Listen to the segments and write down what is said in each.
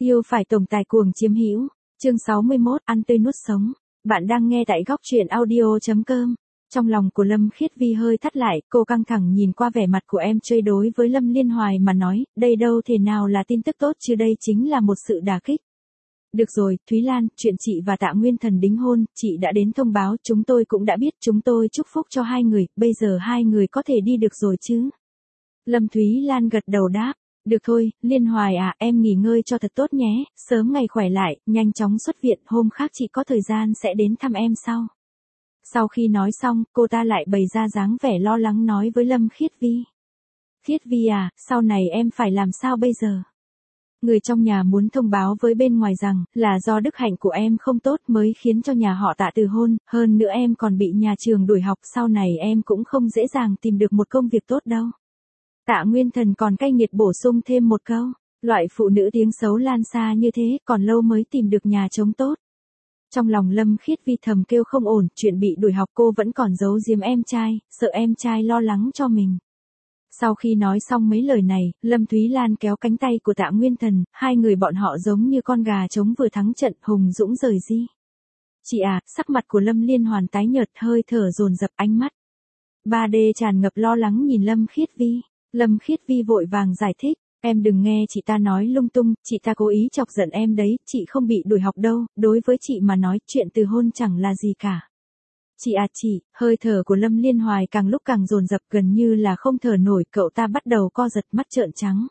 Yêu phải tổng tài cuồng chiếm hữu. Chương 61, ăn tươi nuốt sống. Bạn đang nghe tại góc truyện audio.com. Trong lòng của Lâm Khiết Vi hơi thắt lại, cô căng thẳng nhìn qua vẻ mặt của em chơi đối với Lâm Liên Hoài mà nói, đây đâu thể nào là tin tức tốt chứ, đây chính là một sự đả kích. Được rồi, Thúy Lan, chuyện chị và Tạ Nguyên Thần đính hôn, chị đã đến thông báo, chúng tôi cũng đã biết, chúng tôi chúc phúc cho hai người, bây giờ hai người có thể đi được rồi chứ. Lâm Thúy Lan gật đầu đáp. Được thôi, Liên Hoài à, em nghỉ ngơi cho thật tốt nhé, sớm ngày khỏe lại, nhanh chóng xuất viện, hôm khác chị có thời gian sẽ đến thăm em sau. Sau khi nói xong, cô ta lại bày ra dáng vẻ lo lắng nói với Lâm Khiết Vi. Khiết Vi à, sau này em phải làm sao bây giờ? Người trong nhà muốn thông báo với bên ngoài rằng, là do đức hạnh của em không tốt mới khiến cho nhà họ Tạ từ hôn, hơn nữa em còn bị nhà trường đuổi học, sau này em cũng không dễ dàng tìm được một công việc tốt đâu. Tạ Nguyên Thần còn cay nghiệt bổ sung thêm một câu, loại phụ nữ tiếng xấu lan xa như thế, còn lâu mới tìm được nhà trống tốt. Trong lòng Lâm Khiết Vi thầm kêu không ổn, chuyện bị đuổi học cô vẫn còn giấu giếm em trai, sợ em trai lo lắng cho mình. Sau khi nói xong mấy lời này, Lâm Thúy Lan kéo cánh tay của Tạ Nguyên Thần, hai người bọn họ giống như con gà trống vừa thắng trận, hùng dũng rời đi. Chị à, sắc mặt của Lâm Liên Hoàn tái nhợt, hơi thở dồn dập, ánh mắt 3D tràn ngập lo lắng nhìn Lâm Khiết Vi. Lâm Khiết Vi vội vàng giải thích, em đừng nghe chị ta nói lung tung, chị ta cố ý chọc giận em đấy, chị không bị đuổi học đâu, đối với chị mà nói chuyện từ hôn chẳng là gì cả. Chị à chị, hơi thở của Lâm Liên Hoài càng lúc càng dồn dập, gần như là không thở nổi, cậu ta bắt đầu co giật, mắt trợn trắng.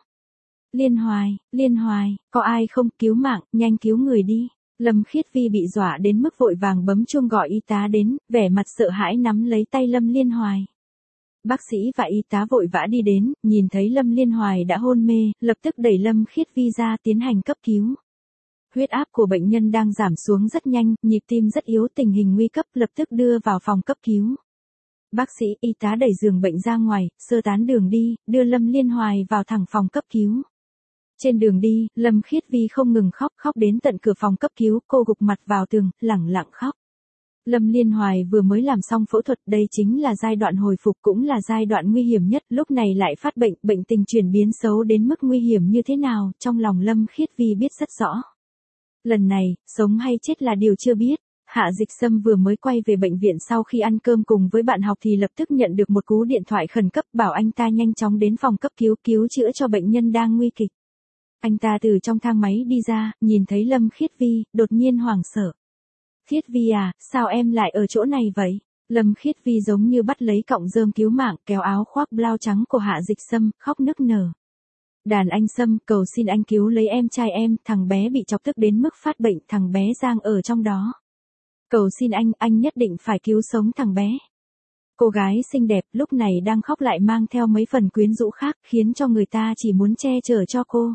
Liên Hoài, có ai không, cứu mạng, nhanh cứu người đi. Lâm Khiết Vi bị dọa đến mức vội vàng bấm chuông gọi y tá đến, vẻ mặt sợ hãi nắm lấy tay Lâm Liên Hoài. Bác sĩ và y tá vội vã đi đến, nhìn thấy Lâm Liên Hoài đã hôn mê, lập tức đẩy Lâm Khiết Vi ra tiến hành cấp cứu. Huyết áp của bệnh nhân đang giảm xuống rất nhanh, nhịp tim rất yếu, tình hình nguy cấp, lập tức đưa vào phòng cấp cứu. Bác sĩ, y tá đẩy giường bệnh ra ngoài, sơ tán đường đi, đưa Lâm Liên Hoài vào thẳng phòng cấp cứu. Trên đường đi, Lâm Khiết Vi không ngừng khóc đến tận cửa phòng cấp cứu, cô gục mặt vào tường, lẳng lặng khóc. Lâm Liên Hoài vừa mới làm xong phẫu thuật, đây chính là giai đoạn hồi phục, cũng là giai đoạn nguy hiểm nhất, lúc này lại phát bệnh, bệnh tình chuyển biến xấu đến mức nguy hiểm như thế nào, trong lòng Lâm Khiết Vi biết rất rõ. Lần này, sống hay chết là điều chưa biết. Hạ Dịch Sâm vừa mới quay về bệnh viện sau khi ăn cơm cùng với bạn học thì lập tức nhận được một cú điện thoại khẩn cấp bảo anh ta nhanh chóng đến phòng cấp cứu, cứu chữa cho bệnh nhân đang nguy kịch. Anh ta từ trong thang máy đi ra, nhìn thấy Lâm Khiết Vi, đột nhiên hoảng sợ. Khiết Vi à, sao em lại ở chỗ này vậy? Lâm Khiết Vi giống như bắt lấy cọng rơm cứu mạng, kéo áo khoác blau trắng của Hạ Dịch Sâm, khóc nức nở. Đàn anh Sâm, cầu xin anh cứu lấy em trai em, thằng bé bị chọc tức đến mức phát bệnh, thằng bé Giang ở trong đó. Cầu xin anh nhất định phải cứu sống thằng bé. Cô gái xinh đẹp lúc này đang khóc lại mang theo mấy phần quyến rũ khác, khiến cho người ta chỉ muốn che chở cho cô.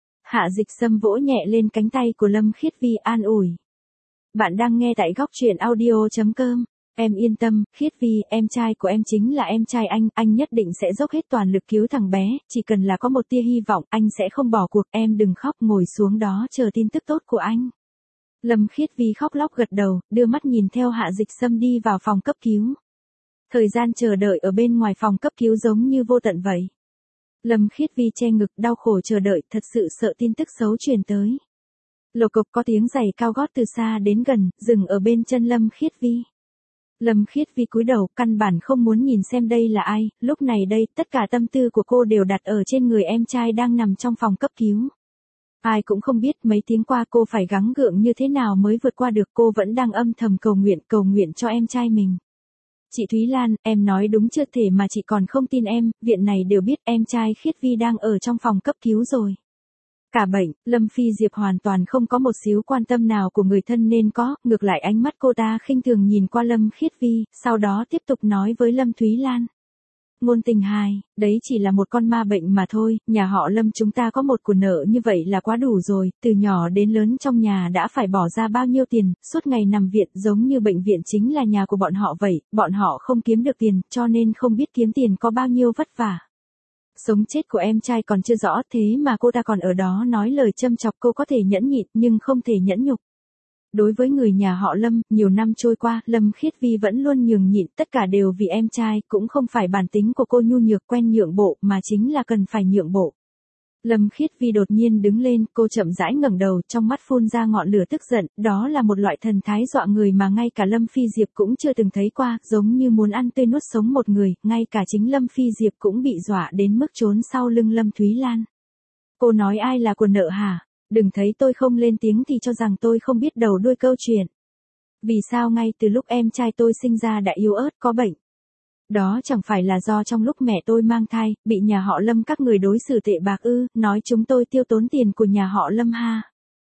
Hạ Dịch Sâm vỗ nhẹ lên cánh tay của Lâm Khiết Vi an ủi. Bạn đang nghe tại góc truyện audio.com. Em yên tâm, Khiết Vi, em trai của em chính là em trai anh nhất định sẽ dốc hết toàn lực cứu thằng bé, chỉ cần là có một tia hy vọng, anh sẽ không bỏ cuộc, em đừng khóc, ngồi xuống đó chờ tin tức tốt của anh. Lâm Khiết Vi khóc lóc gật đầu, đưa mắt nhìn theo Hạ Dịch Sâm đi vào phòng cấp cứu. Thời gian chờ đợi ở bên ngoài phòng cấp cứu giống như vô tận vậy. Lâm Khiết Vi che ngực, đau khổ chờ đợi, thật sự sợ tin tức xấu truyền tới. Lộc cộc có tiếng giày cao gót từ xa đến gần, dừng ở bên chân Lâm Khiết Vi. Lâm Khiết Vi cúi đầu, căn bản không muốn nhìn xem đây là ai, lúc này đây, tất cả tâm tư của cô đều đặt ở trên người em trai đang nằm trong phòng cấp cứu. Ai cũng không biết mấy tiếng qua cô phải gắng gượng như thế nào mới vượt qua được, cô vẫn đang âm thầm cầu nguyện cho em trai mình. Chị Thúy Lan, em nói đúng chưa thể mà chị còn không tin em, viện này đều biết em trai Khiết Vi đang ở trong phòng cấp cứu rồi. Cả bệnh, Lâm Phi Diệp hoàn toàn không có một xíu quan tâm nào của người thân nên có, ngược lại ánh mắt cô ta khinh thường nhìn qua Lâm Khiết Vi, sau đó tiếp tục nói với Lâm Thúy Lan. Ngôn tình hài, đấy chỉ là một con ma bệnh mà thôi, nhà họ Lâm chúng ta có một của nợ như vậy là quá đủ rồi, từ nhỏ đến lớn trong nhà đã phải bỏ ra bao nhiêu tiền, suốt ngày nằm viện giống như bệnh viện chính là nhà của bọn họ vậy, bọn họ không kiếm được tiền, cho nên không biết kiếm tiền có bao nhiêu vất vả. Sống chết của em trai còn chưa rõ, thế mà cô ta còn ở đó nói lời châm chọc, cô có thể nhẫn nhịn nhưng không thể nhẫn nhục. Đối với người nhà họ Lâm, nhiều năm trôi qua, Lâm Khiết Vi vẫn luôn nhường nhịn, tất cả đều vì em trai, cũng không phải bản tính của cô nhu nhược quen nhượng bộ, mà chính là cần phải nhượng bộ. Lâm Khiết Vi đột nhiên đứng lên, cô chậm rãi ngẩng đầu, trong mắt phun ra ngọn lửa tức giận, đó là một loại thần thái dọa người mà ngay cả Lâm Phi Diệp cũng chưa từng thấy qua, giống như muốn ăn tươi nuốt sống một người, ngay cả chính Lâm Phi Diệp cũng bị dọa đến mức trốn sau lưng Lâm Thúy Lan. Cô nói ai là của nợ hả? Đừng thấy tôi không lên tiếng thì cho rằng tôi không biết đầu đuôi câu chuyện. Vì sao ngay từ lúc em trai tôi sinh ra đã yếu ớt có bệnh? Đó chẳng phải là do trong lúc mẹ tôi mang thai, bị nhà họ Lâm các người đối xử tệ bạc ư, nói chúng tôi tiêu tốn tiền của nhà họ Lâm ha.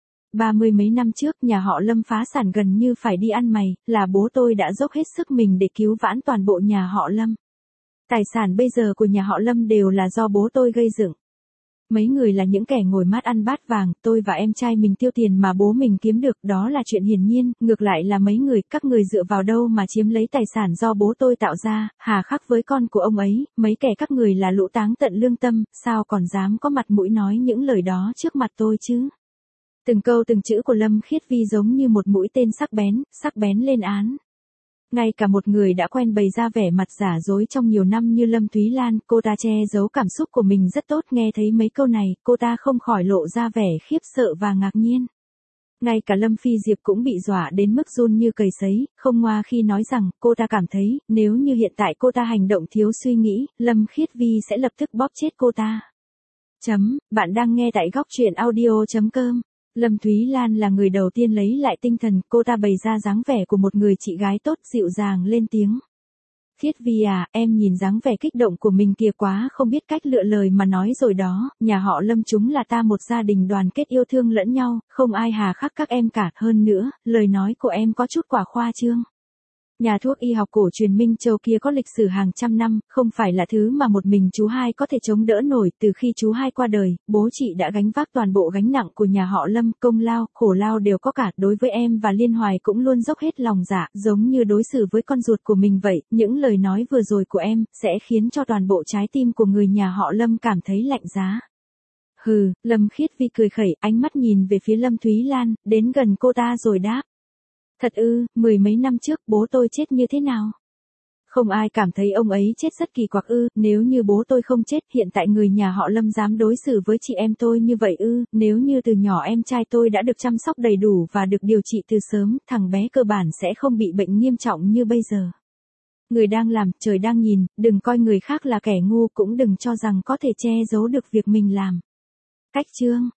30 mấy năm trước nhà họ Lâm phá sản gần như phải đi ăn mày, là bố tôi đã dốc hết sức mình để cứu vãn toàn bộ nhà họ Lâm. Tài sản bây giờ của nhà họ Lâm đều là do bố tôi gây dựng. Mấy người là những kẻ ngồi mát ăn bát vàng, tôi và em trai mình tiêu tiền mà bố mình kiếm được, đó là chuyện hiển nhiên, ngược lại là mấy người, các người dựa vào đâu mà chiếm lấy tài sản do bố tôi tạo ra, hà khắc với con của ông ấy, mấy kẻ các người là lũ táng tận lương tâm, sao còn dám có mặt mũi nói những lời đó trước mặt tôi chứ? Từng câu từng chữ của Lâm Khiết Vi giống như một mũi tên sắc bén lên án. Ngay cả một người đã quen bày ra vẻ mặt giả dối trong nhiều năm như Lâm Thúy Lan, cô ta che giấu cảm xúc của mình rất tốt, nghe thấy mấy câu này, cô ta không khỏi lộ ra vẻ khiếp sợ và ngạc nhiên. Ngay cả Lâm Phi Diệp cũng bị dọa đến mức run như cầy sấy, không ngoa khi nói rằng, cô ta cảm thấy, nếu như hiện tại cô ta hành động thiếu suy nghĩ, Lâm Khiết Vi sẽ lập tức bóp chết cô ta. Bạn đang nghe tại góc truyện audio.com. Lâm Thúy Lan là người đầu tiên lấy lại tinh thần, cô ta bày ra dáng vẻ của một người chị gái tốt, dịu dàng lên tiếng. Khiết Vi à, em nhìn dáng vẻ kích động của mình kìa, quá không biết cách lựa lời mà nói rồi đó, nhà họ Lâm chúng là ta một gia đình đoàn kết yêu thương lẫn nhau, không ai hà khắc các em cả, hơn nữa, lời nói của em có chút quả khoa trương. Nhà thuốc y học cổ truyền Minh Châu kia có lịch sử hàng trăm năm, không phải là thứ mà một mình chú hai có thể chống đỡ nổi, từ khi chú hai qua đời, bố chị đã gánh vác toàn bộ gánh nặng của nhà họ Lâm, công lao, khổ lao đều có cả, đối với em và Liên Hoài cũng luôn dốc hết lòng dạ, giống như đối xử với con ruột của mình vậy, những lời nói vừa rồi của em, sẽ khiến cho toàn bộ trái tim của người nhà họ Lâm cảm thấy lạnh giá. Hừ, Lâm Khiết Vi cười khẩy, ánh mắt nhìn về phía Lâm Thúy Lan, đến gần cô ta rồi đáp. Thật ư, 10 mấy năm trước bố tôi chết như thế nào? Không ai cảm thấy ông ấy chết rất kỳ quặc ư, nếu như bố tôi không chết, hiện tại người nhà họ Lâm dám đối xử với chị em tôi như vậy ư, nếu như từ nhỏ em trai tôi đã được chăm sóc đầy đủ và được điều trị từ sớm, thằng bé cơ bản sẽ không bị bệnh nghiêm trọng như bây giờ. Người đang làm, trời đang nhìn, đừng coi người khác là kẻ ngu, cũng đừng cho rằng có thể che giấu được việc mình làm. Cách chương